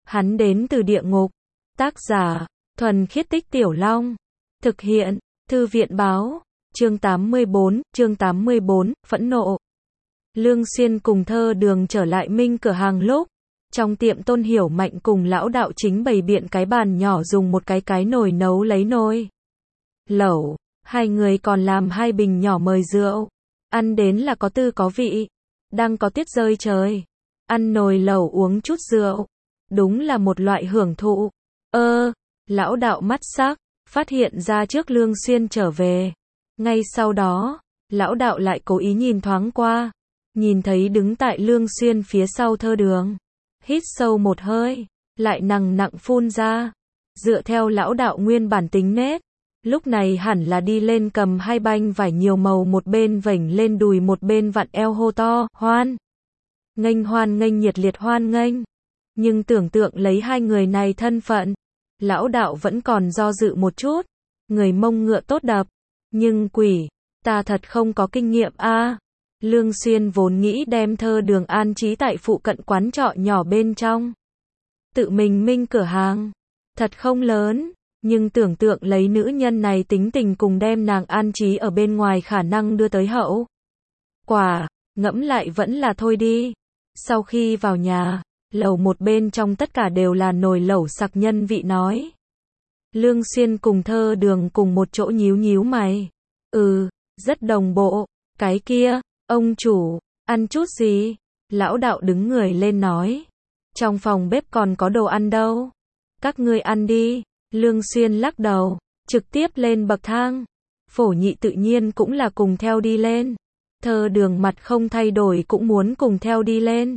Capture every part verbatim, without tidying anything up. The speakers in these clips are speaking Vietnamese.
Hắn đến từ địa ngục. Tác giả, Thuần Khiết Tích Tiểu Long. Thực hiện, Thư viện báo. Chương tám mươi bốn, chương tám mươi bốn, phẫn nộ. Lương Xuyên cùng Thơ Đường trở lại Minh cửa hàng lúc. Trong tiệm Tôn Hiểu Mạnh cùng lão đạo chính bày biện cái bàn nhỏ dùng một cái cái nồi nấu lấy nồi lẩu. Hai người còn làm hai bình nhỏ mời rượu. Ăn đến là có tư có vị. Đang có tiết rơi trời. Ăn nồi lẩu uống chút rượu. Đúng là một loại hưởng thụ. Ơ, lão đạo mắt sắc, phát hiện ra trước Lương Xuyên trở về. Ngay sau đó, lão đạo lại cố ý nhìn thoáng qua. Nhìn thấy đứng tại Lương Xuyên phía sau Thơ Đường. Hít sâu một hơi, lại nặng nặng phun ra. Dựa theo lão đạo nguyên bản tính nết, lúc này hẳn là đi lên cầm hai banh vải nhiều màu, một bên vểnh lên đùi một bên vặn eo hô to, hoan nghênh hoan nghênh nhiệt liệt hoan nghênh. Nhưng tưởng tượng lấy hai người này thân phận, lão đạo vẫn còn do dự một chút. Người Mông ngựa tốt đập, nhưng quỷ, ta thật không có kinh nghiệm a. À. Lương Xuyên vốn nghĩ đem Thơ Đường an trí tại phụ cận quán trọ nhỏ bên trong. Tự mình Minh cửa hàng, thật không lớn, nhưng tưởng tượng lấy nữ nhân này tính tình cùng đem nàng an trí ở bên ngoài khả năng đưa tới hậu quả, ngẫm lại vẫn là thôi đi. Sau khi vào nhà, lầu một bên trong tất cả đều là nồi lẩu sặc nhân vị nói. Lương Xuyên cùng Thơ Đường cùng một chỗ nhíu nhíu mày. Ừ, rất đồng bộ. Cái kia, ông chủ, ăn chút gì? Lão đạo đứng người lên nói. Trong phòng bếp còn có đồ ăn đâu. Các ngươi ăn đi. Lương Xuyên lắc đầu, trực tiếp lên bậc thang. Phổ Nhị tự nhiên cũng là cùng theo đi lên. Thơ Đường mặt không thay đổi cũng muốn cùng theo đi lên.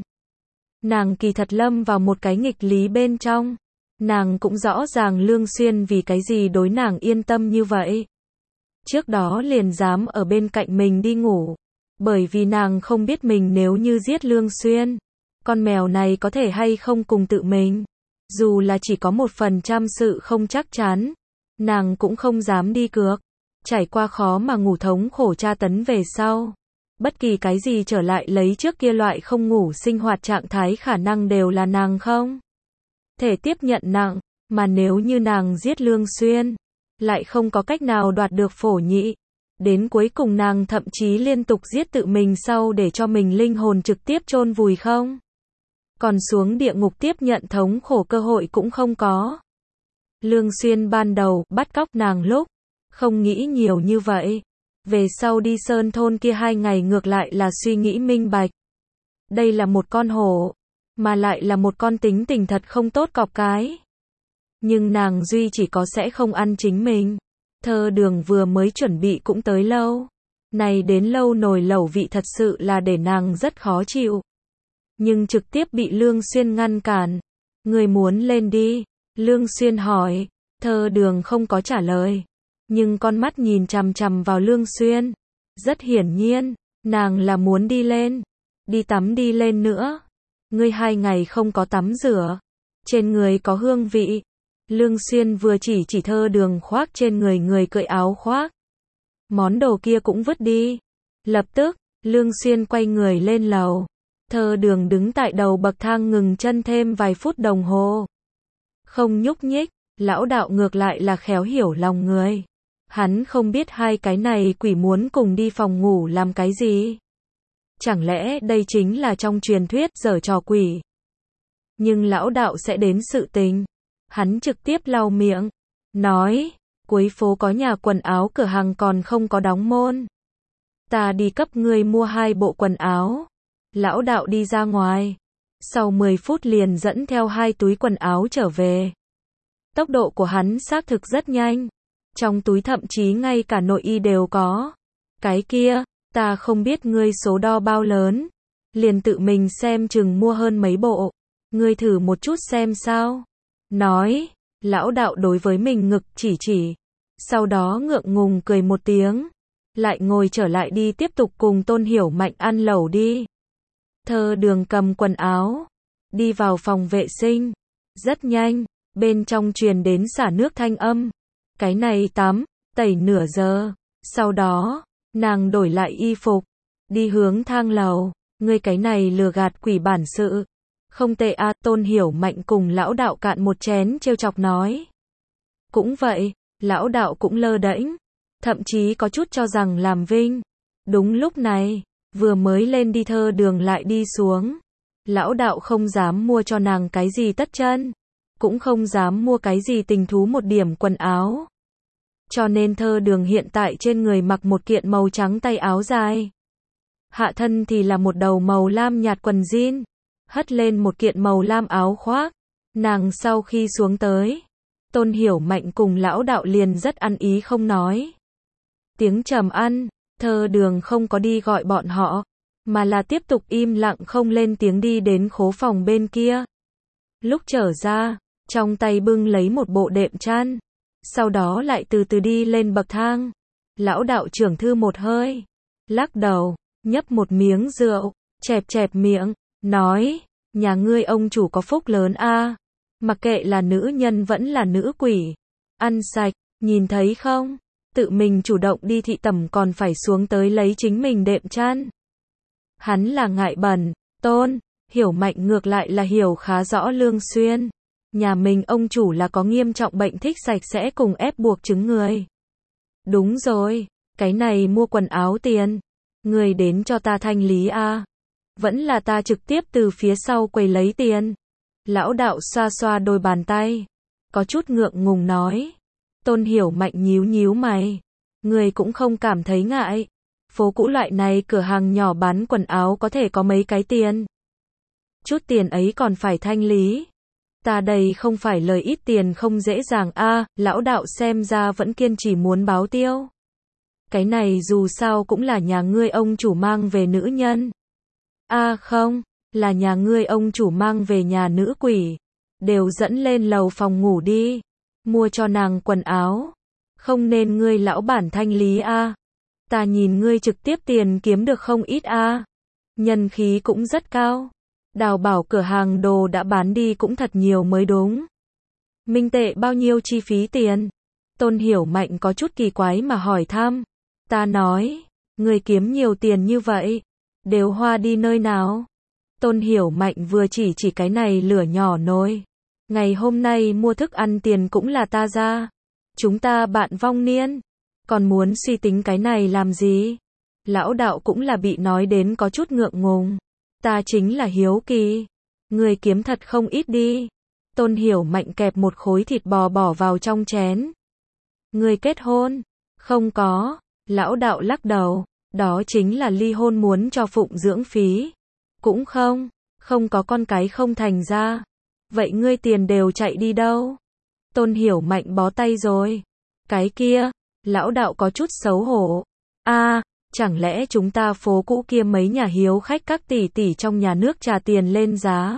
Nàng kỳ thật lâm vào một cái nghịch lý bên trong. Nàng cũng rõ ràng Lương Xuyên vì cái gì đối nàng yên tâm như vậy. Trước đó liền dám ở bên cạnh mình đi ngủ. Bởi vì nàng không biết mình nếu như giết Lương Xuyên, con mèo này có thể hay không cùng tự mình. Dù là chỉ có một phần trăm sự không chắc chắn, nàng cũng không dám đi cược. Trải qua khó mà ngủ thống khổ tra tấn về sau. Bất kỳ cái gì trở lại lấy trước kia loại không ngủ sinh hoạt trạng thái khả năng đều là nàng không thể tiếp nhận nặng, mà nếu như nàng giết Lương Xuyên, lại không có cách nào đoạt được Phổ Nhị. Đến cuối cùng nàng thậm chí liên tục giết tự mình sau để cho mình linh hồn trực tiếp chôn vùi không. Còn xuống địa ngục tiếp nhận thống khổ cơ hội cũng không có. Lương Xuyên ban đầu bắt cóc nàng lúc, không nghĩ nhiều như vậy. Về sau đi sơn thôn kia hai ngày ngược lại là suy nghĩ minh bạch. Đây là một con hổ, mà lại là một con tính tình thật không tốt cọp cái. Nhưng nàng duy chỉ có sẽ không ăn chính mình. Thơ Đường vừa mới chuẩn bị cũng tới lâu. Này đến lâu nồi lẩu vị thật sự là để nàng rất khó chịu. Nhưng trực tiếp bị Lương Xuyên ngăn cản. Người muốn lên đi. Lương Xuyên hỏi. Thơ Đường không có trả lời. Nhưng con mắt nhìn chằm chằm vào Lương Xuyên. Rất hiển nhiên, nàng là muốn đi lên. Đi tắm đi lên nữa. Ngươi hai ngày không có tắm rửa. Trên người có hương vị. Lương Xuyên vừa chỉ chỉ Thơ Đường khoác trên người người cởi áo khoác. Món đồ kia cũng vứt đi. Lập tức, Lương Xuyên quay người lên lầu. Thơ Đường đứng tại đầu bậc thang ngừng chân thêm vài phút đồng hồ. Không nhúc nhích, lão đạo ngược lại là khéo hiểu lòng người. Hắn không biết hai cái này quỷ muốn cùng đi phòng ngủ làm cái gì. Chẳng lẽ đây chính là trong truyền thuyết giở trò quỷ. Nhưng lão đạo sẽ đến sự tình. Hắn trực tiếp lau miệng. Nói, cuối phố có nhà quần áo cửa hàng còn không có đóng môn. Ta đi cấp ngươi mua hai bộ quần áo. Lão đạo đi ra ngoài. Sau mười phút liền dẫn theo hai túi quần áo trở về. Tốc độ của hắn xác thực rất nhanh. Trong túi thậm chí ngay cả nội y đều có. Cái kia, ta không biết ngươi số đo bao lớn. Liền tự mình xem chừng mua hơn mấy bộ. Ngươi thử một chút xem sao. Nói, lão đạo đối với mình ngực chỉ chỉ. Sau đó ngượng ngùng cười một tiếng. Lại ngồi trở lại đi tiếp tục cùng Tôn Hiểu Mạnh ăn lẩu đi. Thơ Đường cầm quần áo. Đi vào phòng vệ sinh. Rất nhanh, bên trong truyền đến xả nước thanh âm. Cái này tắm, tẩy nửa giờ. Sau đó, nàng đổi lại y phục. Đi hướng thang lầu. Ngươi cái này lừa gạt quỷ bản sự. Không tệ a, Tôn Hiểu Mạnh cùng lão đạo cạn một chén trêu chọc nói. Cũng vậy, lão đạo cũng lơ đễnh, thậm chí có chút cho rằng làm vinh. Đúng lúc này, vừa mới lên đi thơ đường lại đi xuống. Lão đạo không dám mua cho nàng cái gì tất chân, cũng không dám mua cái gì tình thú một điểm quần áo. Cho nên thơ đường hiện tại trên người mặc một kiện màu trắng tay áo dài. Hạ thân thì là một đầu màu lam nhạt quần jean, hất lên một kiện màu lam áo khoác. Nàng sau khi xuống tới, Tôn Hiểu Mạnh cùng lão đạo liền rất ăn ý không nói. Tiếng trầm ăn, thơ đường không có đi gọi bọn họ, mà là tiếp tục im lặng không lên tiếng đi đến khố phòng bên kia. Lúc trở ra, trong tay bưng lấy một bộ đệm chăn, sau đó lại từ từ đi lên bậc thang. Lão đạo trưởng thư một hơi, lắc đầu, nhấp một miếng rượu, chẹp chẹp miệng, nói, nhà ngươi ông chủ có phúc lớn a, mặc kệ là nữ nhân vẫn là nữ quỷ, ăn sạch, nhìn thấy không, tự mình chủ động đi thị tẩm còn phải xuống tới lấy chính mình đệm chăn. Hắn là ngại bẩn, Tôn Hiểu Mạnh ngược lại là hiểu khá rõ Lương Xuyên. Nhà mình ông chủ là có nghiêm trọng bệnh thích sạch sẽ cùng ép buộc chứng người. Đúng rồi, cái này mua quần áo tiền, người đến cho ta thanh lý a, vẫn là ta trực tiếp từ phía sau quầy lấy tiền. Lão đạo xoa xoa đôi bàn tay, có chút ngượng ngùng nói. Tôn Hiểu Mạnh nhíu nhíu mày, người cũng không cảm thấy ngại. Phố cũ loại này cửa hàng nhỏ bán quần áo có thể có mấy cái tiền. Chút tiền ấy còn phải thanh lý. Ta đây không phải lời ít tiền không dễ dàng a, à, lão đạo xem ra vẫn kiên trì muốn báo tiêu. Cái này dù sao cũng là nhà ngươi ông chủ mang về nữ nhân. A à không, là nhà ngươi ông chủ mang về nhà nữ quỷ. Đều dẫn lên lầu phòng ngủ đi. Mua cho nàng quần áo. Không nên ngươi lão bản thanh lý a. À. Ta nhìn ngươi trực tiếp tiền kiếm được không ít a. À. Nhân khí cũng rất cao. Đào bảo cửa hàng đồ đã bán đi cũng thật nhiều mới đúng. Minh tệ bao nhiêu chi phí tiền? Tôn Hiểu Mạnh có chút kỳ quái mà hỏi thăm. Ta nói, người kiếm nhiều tiền như vậy, đều hoa đi nơi nào? Tôn Hiểu Mạnh vừa chỉ chỉ cái này lửa nhỏ nồi. Ngày hôm nay mua thức ăn tiền cũng là ta ra. Chúng ta bạn vong niên, còn muốn suy tính cái này làm gì? Lão đạo cũng là bị nói đến có chút ngượng ngùng. Ta chính là hiếu kỳ. Người kiếm thật không ít đi. Tôn Hiểu Mạnh kẹp một khối thịt bò bỏ vào trong chén. Người kết hôn? Không có. Lão đạo lắc đầu. Đó chính là ly hôn muốn cho phụng dưỡng phí. Cũng không. Không có con cái không thành ra. Vậy ngươi tiền đều chạy đi đâu? Tôn Hiểu Mạnh bó tay rồi. Cái kia. Lão đạo có chút xấu hổ. A. À, chẳng lẽ chúng ta phố cũ kia mấy nhà hiếu khách các tỷ tỷ trong nhà nước trả tiền lên giá?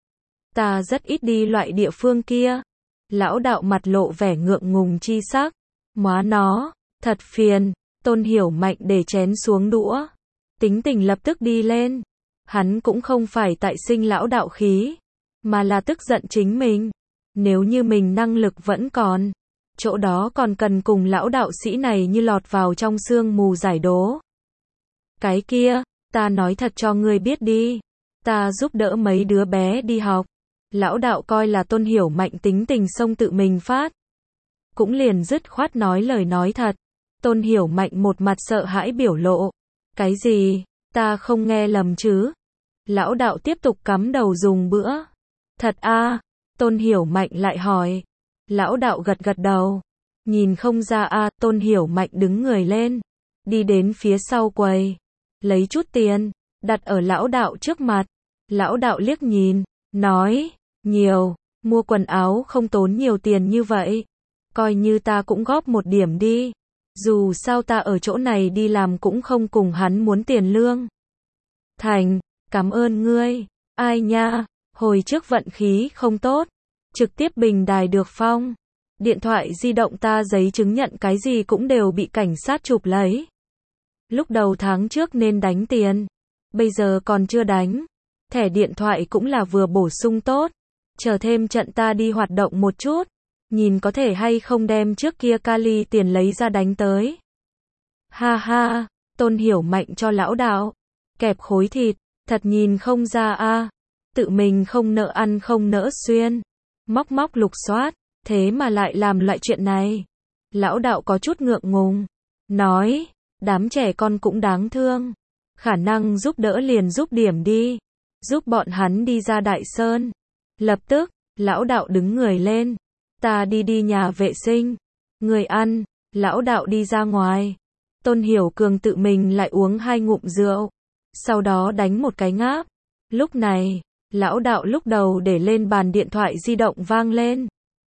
Ta rất ít đi loại địa phương kia. Lão đạo mặt lộ vẻ ngượng ngùng chi sắc. Móa nó, thật phiền. Tôn Hiểu Mạnh để chén xuống đũa. Tính tình lập tức đi lên. Hắn cũng không phải tại sinh lão đạo khí, mà là tức giận chính mình. Nếu như mình năng lực vẫn còn, chỗ đó còn cần cùng lão đạo sĩ này như lọt vào trong sương mù giải đố. Cái kia, ta nói thật cho ngươi biết đi. Ta giúp đỡ mấy đứa bé đi học. Lão đạo coi là Tôn Hiểu Mạnh tính tình xông tự mình phát. Cũng liền dứt khoát nói lời nói thật. Tôn Hiểu Mạnh một mặt sợ hãi biểu lộ. Cái gì? Ta không nghe lầm chứ? Lão đạo tiếp tục cắm đầu dùng bữa. Thật a? À? Tôn Hiểu Mạnh lại hỏi. Lão đạo gật gật đầu. Nhìn không ra a, à, Tôn Hiểu Mạnh đứng người lên. Đi đến phía sau quầy. Lấy chút tiền. Đặt ở lão đạo trước mặt. Lão đạo liếc nhìn. Nói. Nhiều. Mua quần áo không tốn nhiều tiền như vậy. Coi như ta cũng góp một điểm đi. Dù sao ta ở chỗ này đi làm cũng không cùng hắn muốn tiền lương. Thành. Cảm ơn ngươi. Ai nha. Hồi trước vận khí không tốt. Trực tiếp bình đài được phong. Điện thoại di động ta giấy chứng nhận cái gì cũng đều bị cảnh sát chụp lấy. Lúc đầu tháng trước nên đánh tiền. Bây giờ còn chưa đánh. Thẻ điện thoại cũng là vừa bổ sung tốt. Chờ thêm trận ta đi hoạt động một chút. Nhìn có thể hay không đem trước kia Kali tiền lấy ra đánh tới. Ha ha. Tôn Hiểu Mạnh cho lão đạo. Kẹp khối thịt. Thật nhìn không ra a. tự mình không nỡ ăn không nỡ xuyên, móc móc lục soát, thế mà lại làm loại chuyện này. Lão đạo có chút ngượng ngùng, nói, đám trẻ con cũng đáng thương, khả năng giúp đỡ liền giúp điểm đi, giúp bọn hắn đi ra Đại Sơn. Lập tức, lão đạo đứng người lên, ta đi đi nhà vệ sinh, người ăn, lão đạo đi ra ngoài. Tôn Hiểu Cường tự mình lại uống hai ngụm rượu, sau đó đánh một cái ngáp. Lúc này, lão đạo lúc đầu để lên bàn điện thoại di động vang lên.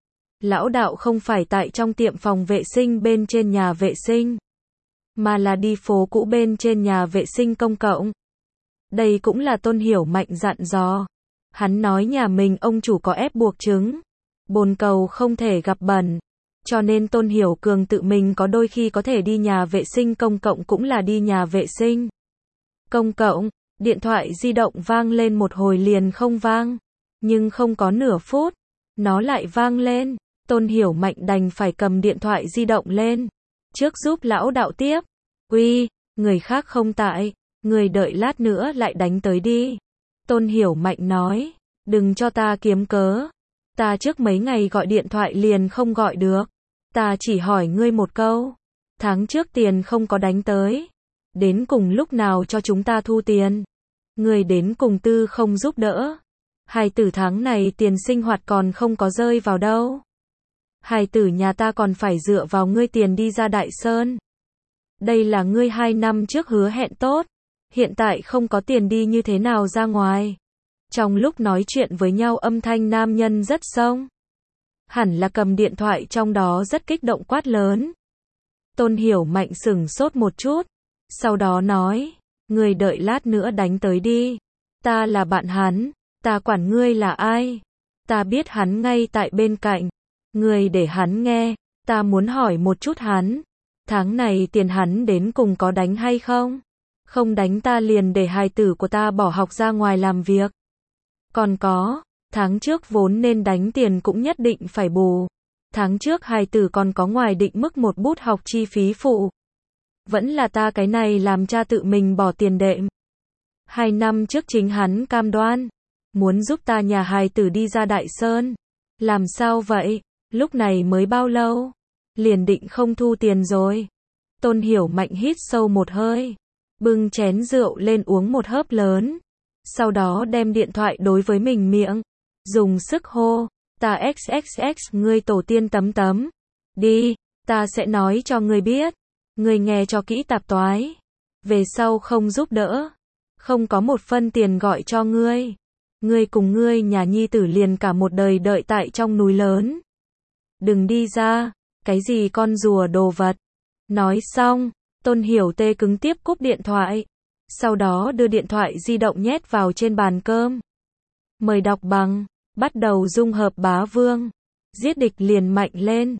Lão đạo không phải tại trong tiệm phòng vệ sinh bên trên nhà vệ sinh, mà là đi phố cũ bên trên nhà vệ sinh công cộng. Đây cũng là Tôn Hiểu Mạnh dặn dò. Hắn nói nhà mình ông chủ có ép buộc chứng, bồn cầu không thể gặp bẩn, cho nên Tôn Hiểu Cường tự mình có đôi khi có thể đi nhà vệ sinh công cộng cũng là đi nhà vệ sinh công cộng. Điện thoại di động vang lên một hồi liền không vang, nhưng không có nửa phút, nó lại vang lên. Tôn Hiểu Mạnh đành phải cầm điện thoại di động lên, trước giúp lão đạo tiếp. Uy, người khác không tại, người đợi lát nữa lại đánh tới đi. Tôn Hiểu Mạnh nói, đừng cho ta kiếm cớ. Ta trước mấy ngày gọi điện thoại liền không gọi được. Ta chỉ hỏi ngươi một câu. Tháng trước tiền không có đánh tới. Đến cùng lúc nào cho chúng ta thu tiền? Ngươi đến cùng tư không giúp đỡ. Hài tử tháng này tiền sinh hoạt còn không có rơi vào đâu. Hài tử nhà ta còn phải dựa vào ngươi tiền đi ra Đại Sơn. Đây là ngươi hai năm trước hứa hẹn tốt. Hiện tại không có tiền đi như thế nào ra ngoài. Trong lúc nói chuyện với nhau âm thanh nam nhân rất sông. Hẳn là cầm điện thoại trong đó rất kích động quát lớn. Tôn Hiểu Mạnh sửng sốt một chút. Sau đó nói, ngươi đợi lát nữa đánh tới đi. Ta là bạn hắn, ta quản ngươi là ai. Ta biết hắn ngay tại bên cạnh. Ngươi để hắn nghe, ta muốn hỏi một chút hắn. Tháng này tiền hắn đến cùng có đánh hay không? Không đánh ta liền để hài tử của ta bỏ học ra ngoài làm việc. Còn có, tháng trước vốn nên đánh tiền cũng nhất định phải bù. Tháng trước hài tử còn có ngoài định mức một bút học chi phí phụ. Vẫn là ta cái này làm cha tự mình bỏ tiền đệm. Hai năm trước chính hắn cam đoan, muốn giúp ta nhà hài tử đi ra Đại Sơn. Làm sao vậy? Lúc này mới bao lâu? Liền định không thu tiền rồi. Tôn Hiểu Mạnh hít sâu một hơi, bưng chén rượu lên uống một hớp lớn. Sau đó đem điện thoại đối với mình miệng, dùng sức hô, ta xx xx ngươi tổ tiên tấm tấm. Đi, ta sẽ nói cho ngươi biết. Ngươi nghe cho kỹ tạp toái. Về sau không giúp đỡ. Không có một phân tiền gọi cho ngươi. Ngươi cùng ngươi nhà nhi tử liền cả một đời đợi tại trong núi lớn. Đừng đi ra, cái gì con rùa đồ vật. Nói xong, Tôn Hiểu tê cứng tiếp cúp điện thoại. Sau đó đưa điện thoại di động nhét vào trên bàn cơm. Mời đọc bằng, bắt đầu dung hợp bá vương. Giết địch liền mạnh lên.